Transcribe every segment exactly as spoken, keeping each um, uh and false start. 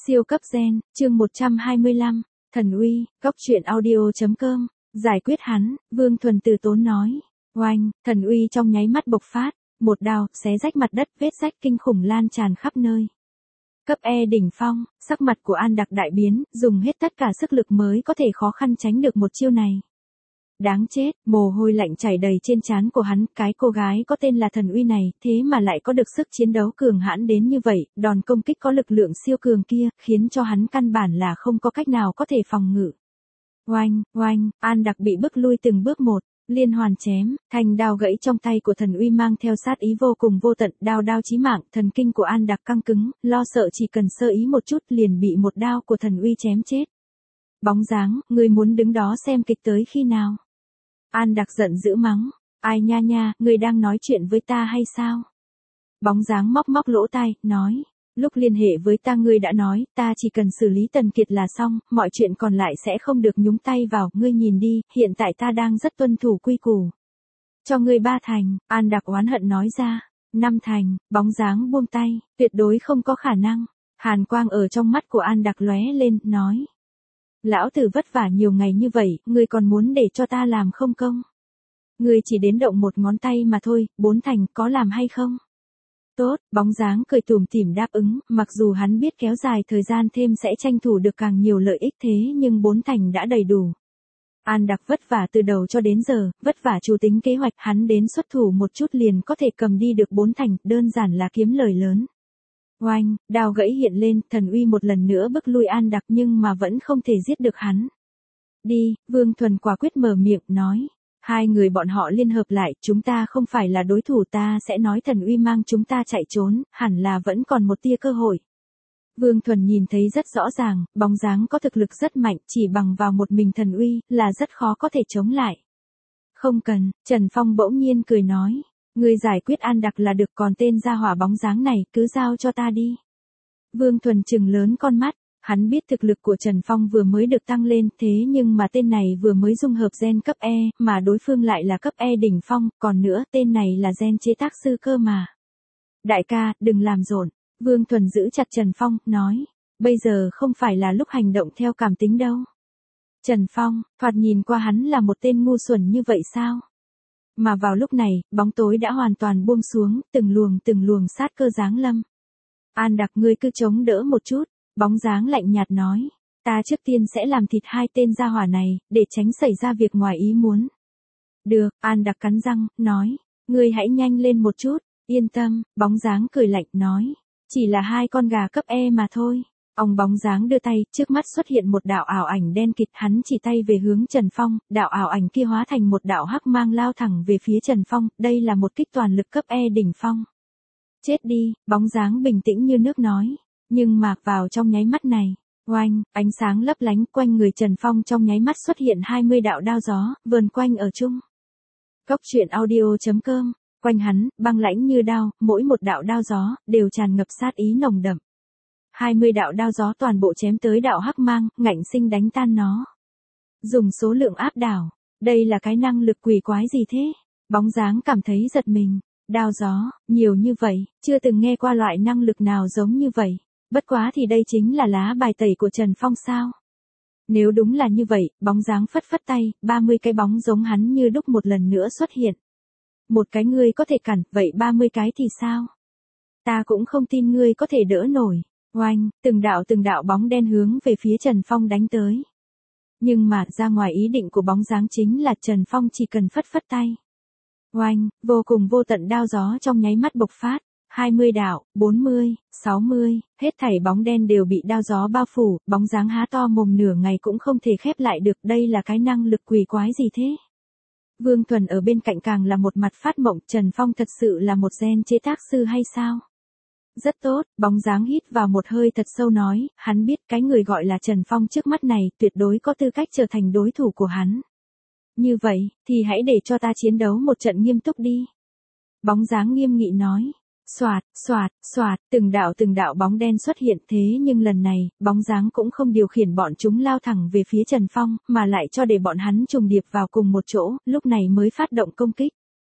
Siêu cấp gen, chương một trăm hai mươi lăm, thần uy, góc truyện audio chấm com, giải quyết hắn, Vương Thuần từ tốn nói. Oanh, thần uy trong nháy mắt bộc phát, một đao, xé rách mặt đất, vết rách kinh khủng lan tràn khắp nơi. Cấp E đỉnh phong, sắc mặt của An Đặc đại biến, dùng hết tất cả sức lực mới có thể khó khăn tránh được một chiêu này. Đáng chết, mồ hôi lạnh chảy đầy trên trán của hắn, cái cô gái có tên là thần uy này, thế mà lại có được sức chiến đấu cường hãn đến như vậy, đòn công kích có lực lượng siêu cường kia, khiến cho hắn căn bản là không có cách nào có thể phòng ngự. Oanh, oanh, An Đặc bị bức lui từng bước một, liên hoàn chém, thanh đao gãy trong tay của thần uy mang theo sát ý vô cùng vô tận, đao đao chí mạng, thần kinh của An Đặc căng cứng, lo sợ chỉ cần sơ ý một chút liền bị một đao của thần uy chém chết. Bóng dáng, ngươi muốn đứng đó xem kịch tới khi nào? An Đặc giận dữ mắng, ai nha nha, ngươi đang nói chuyện với ta hay sao? Bóng dáng móc móc lỗ tai, nói, lúc liên hệ với ta ngươi đã nói, ta chỉ cần xử lý Tần Kiệt là xong, mọi chuyện còn lại sẽ không được nhúng tay vào, ngươi nhìn đi, hiện tại ta đang rất tuân thủ quy củ. Cho ngươi ba thành, An Đặc oán hận nói ra, năm thành, bóng dáng buông tay, tuyệt đối không có khả năng. Hàn quang ở trong mắt của An Đặc lóe lên, nói. Lão tử vất vả nhiều ngày như vậy, ngươi còn muốn để cho ta làm không công? Ngươi chỉ đến động một ngón tay mà thôi, bốn thành có làm hay không? Tốt, bóng dáng cười tủm tỉm đáp ứng, mặc dù hắn biết kéo dài thời gian thêm sẽ tranh thủ được càng nhiều lợi ích thế nhưng bốn thành đã đầy đủ. An Đặc vất vả từ đầu cho đến giờ, vất vả chủ tính kế hoạch, hắn đến xuất thủ một chút liền có thể cầm đi được bốn thành, đơn giản là kiếm lời lớn. Oanh, đao gãy hiện lên, thần uy một lần nữa bức lui An Đặc nhưng mà vẫn không thể giết được hắn. Đi, Vương Thuần quả quyết mở miệng, nói. Hai người bọn họ liên hợp lại, chúng ta không phải là đối thủ, ta sẽ nói thần uy mang chúng ta chạy trốn, hẳn là vẫn còn một tia cơ hội. Vương Thuần nhìn thấy rất rõ ràng, bóng dáng có thực lực rất mạnh, chỉ bằng vào một mình thần uy, là rất khó có thể chống lại. Không cần, Trần Phong bỗng nhiên cười nói. Ngươi giải quyết An Đặc là được, còn tên gia hỏa bóng dáng này, cứ giao cho ta đi. Vương Thuần trừng lớn con mắt, hắn biết thực lực của Trần Phong vừa mới được tăng lên, thế nhưng mà tên này vừa mới dung hợp gen cấp E, mà đối phương lại là cấp E đỉnh phong, còn nữa tên này là gen chế tác sư cơ mà. Đại ca, đừng làm rộn, Vương Thuần giữ chặt Trần Phong, nói, bây giờ không phải là lúc hành động theo cảm tính đâu. Trần Phong, thoạt nhìn qua hắn là một tên ngu xuẩn như vậy sao? Mà vào lúc này, bóng tối đã hoàn toàn buông xuống, từng luồng từng luồng sát cơ giáng lâm. An Đặc ngươi cứ chống đỡ một chút, bóng dáng lạnh nhạt nói, ta trước tiên sẽ làm thịt hai tên gia hỏa này, để tránh xảy ra việc ngoài ý muốn. Được, An Đặc cắn răng, nói, ngươi hãy nhanh lên một chút, yên tâm, bóng dáng cười lạnh nói, chỉ là hai con gà cấp E mà thôi. Ông bóng dáng đưa tay, trước mắt xuất hiện một đạo ảo ảnh đen kịt, hắn chỉ tay về hướng Trần Phong, đạo ảo ảnh kia hóa thành một đạo hắc mang lao thẳng về phía Trần Phong, đây là một kích toàn lực cấp E đỉnh phong. Chết đi, bóng dáng bình tĩnh như nước nói, nhưng mà vào trong nháy mắt này, oanh, ánh sáng lấp lánh quanh người Trần Phong trong nháy mắt xuất hiện hai mươi đạo đao gió, vờn quanh ở chung. Góc truyện audio chấm com, quanh hắn, băng lãnh như đao, mỗi một đạo đao gió, đều tràn ngập sát ý nồng đậm. hai mươi đạo đao gió toàn bộ chém tới đạo hắc mang, ngạnh sinh đánh tan nó. Dùng số lượng áp đảo, đây là cái năng lực quỷ quái gì thế? Bóng dáng cảm thấy giật mình, đao gió, nhiều như vậy, chưa từng nghe qua loại năng lực nào giống như vậy. Bất quá thì đây chính là lá bài tẩy của Trần Phong sao? Nếu đúng là như vậy, bóng dáng phất phất tay, ba mươi cái bóng giống hắn như đúc một lần nữa xuất hiện. Một cái ngươi có thể cản, vậy ba mươi cái thì sao? Ta cũng không tin ngươi có thể đỡ nổi. Oanh, từng đạo từng đạo bóng đen hướng về phía Trần Phong đánh tới. Nhưng mà ra ngoài ý định của bóng dáng chính là Trần Phong chỉ cần phất phất tay. Oanh, vô cùng vô tận đao gió trong nháy mắt bộc phát, hai mươi đạo, bốn mươi, sáu mươi, hết thảy bóng đen đều bị đao gió bao phủ, bóng dáng há to mồm nửa ngày cũng không thể khép lại được, đây là cái năng lực quỷ quái gì thế? Vương Thuần ở bên cạnh càng là một mặt phát mộng, Trần Phong thật sự là một gen chế tác sư hay sao? Rất tốt, bóng dáng hít vào một hơi thật sâu nói, hắn biết cái người gọi là Trần Phong trước mắt này tuyệt đối có tư cách trở thành đối thủ của hắn. Như vậy, thì hãy để cho ta chiến đấu một trận nghiêm túc đi. Bóng dáng nghiêm nghị nói, xoạt, xoạt, xoạt, từng đạo từng đạo bóng đen xuất hiện thế nhưng lần này, bóng dáng cũng không điều khiển bọn chúng lao thẳng về phía Trần Phong, mà lại cho để bọn hắn trùng điệp vào cùng một chỗ, lúc này mới phát động công kích.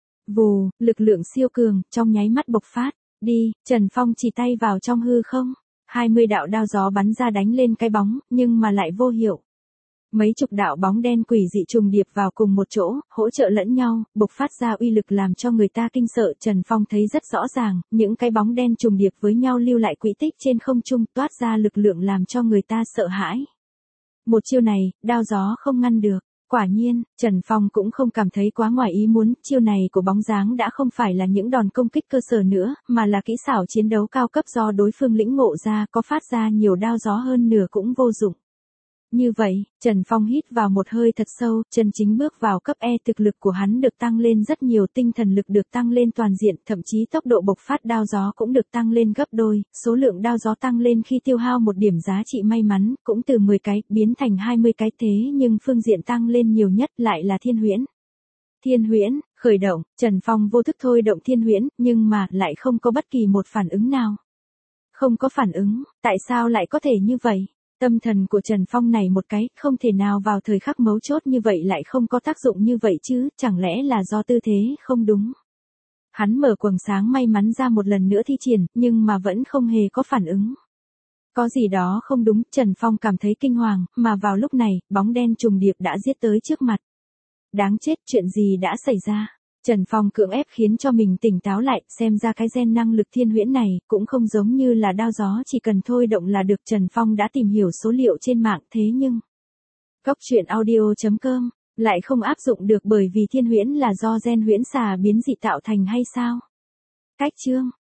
Vù, lực lượng siêu cường, trong nháy mắt bộc phát. Đi, Trần Phong chỉ tay vào trong hư không. hai mươi đạo đao gió bắn ra đánh lên cái bóng, nhưng mà lại vô hiệu. Mấy chục đạo bóng đen quỷ dị trùng điệp vào cùng một chỗ, hỗ trợ lẫn nhau, bộc phát ra uy lực làm cho người ta kinh sợ. Trần Phong thấy rất rõ ràng, những cái bóng đen trùng điệp với nhau lưu lại quỹ tích trên không trung, toát ra lực lượng làm cho người ta sợ hãi. Một chiêu này, đao gió không ngăn được. Quả nhiên, Trần Phong cũng không cảm thấy quá ngoài ý muốn, chiêu này của bóng dáng đã không phải là những đòn công kích cơ sở nữa, mà là kỹ xảo chiến đấu cao cấp do đối phương lĩnh ngộ ra, có phát ra nhiều đao gió hơn nửa cũng vô dụng. Như vậy, Trần Phong hít vào một hơi thật sâu, chân chính bước vào cấp E, thực lực của hắn được tăng lên rất nhiều, tinh thần lực được tăng lên toàn diện, thậm chí tốc độ bộc phát đao gió cũng được tăng lên gấp đôi, số lượng đao gió tăng lên khi tiêu hao một điểm giá trị may mắn, cũng từ mười cái, biến thành hai mươi cái, thế nhưng phương diện tăng lên nhiều nhất lại là thiên huyễn. Thiên huyễn, khởi động, Trần Phong vô thức thôi động thiên huyễn, nhưng mà, lại không có bất kỳ một phản ứng nào. Không có phản ứng, tại sao lại có thể như vậy? Tâm thần của Trần Phong này một cái, không thể nào vào thời khắc mấu chốt như vậy lại không có tác dụng như vậy chứ, chẳng lẽ là do tư thế không đúng. Hắn mở quầng sáng may mắn ra một lần nữa thi triển, nhưng mà vẫn không hề có phản ứng. Có gì đó không đúng, Trần Phong cảm thấy kinh hoàng, mà vào lúc này, bóng đen trùng điệp đã giết tới trước mặt. Đáng chết, chuyện gì đã xảy ra? Trần Phong cưỡng ép khiến cho mình tỉnh táo lại, xem ra cái gen năng lực thiên huyễn này, cũng không giống như là đao gió chỉ cần thôi động là được. Trần Phong đã tìm hiểu số liệu trên mạng, thế nhưng Cốc truyện audio chấm com lại không áp dụng được bởi vì thiên huyễn là do gen huyễn xà biến dị tạo thành hay sao? Cách chương